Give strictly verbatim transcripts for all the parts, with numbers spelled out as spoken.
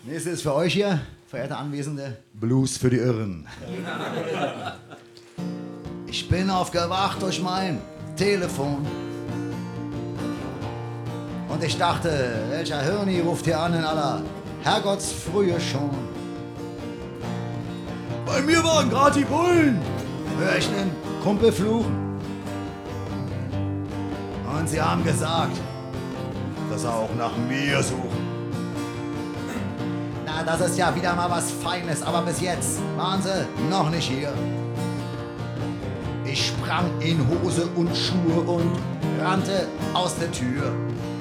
Nächstes ist für euch hier, verehrte Anwesende, Blues für die Irren. Ich bin aufgewacht durch mein Telefon und ich dachte, welcher Hirni ruft hier an in aller Herrgottsfrühe schon. Bei mir waren gerade die Bullen, hör ich nen Kumpel fluchen. Und sie haben gesagt, dass sie auch nach mir suchen. Na, das ist ja wieder mal was Feines, aber bis jetzt waren sie noch nicht hier. Ich sprang in Hose und Schuhe und rannte aus der Tür.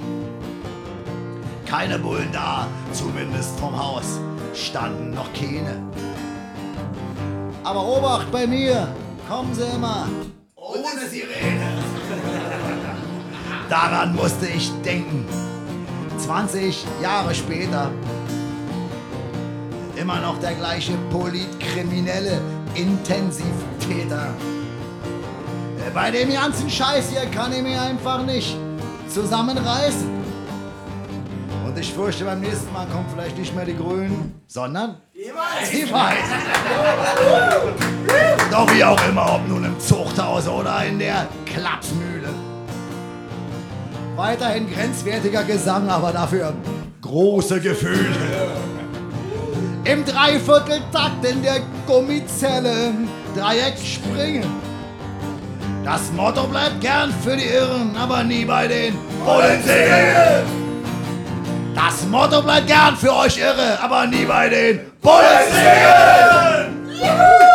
Keine Bullen da, zumindest vom Haus standen noch keine. Aber Obacht bei mir, kommen sie immer ohne Sirene. Daran musste ich denken, zwanzig Jahre später. Immer noch der gleiche politkriminelle Intensivtäter. Bei dem ganzen Scheiß hier kann ich mich einfach nicht zusammenreißen. Und ich fürchte, beim nächsten Mal kommen vielleicht nicht mehr die Grünen, sondern die Weißen. Die Weißen. Doch wie auch immer, ob nun im Zuchthaus oder in der Klapsmühle. Weiterhin grenzwertiger Gesang, aber dafür große Gefühle. Im Dreivierteltakt in der Gummizelle im Dreieck springen. Das Motto bleibt gern für die Irren, aber nie bei den Bullen singen. Das Motto bleibt gern für euch Irre, aber nie bei den Bullen singen.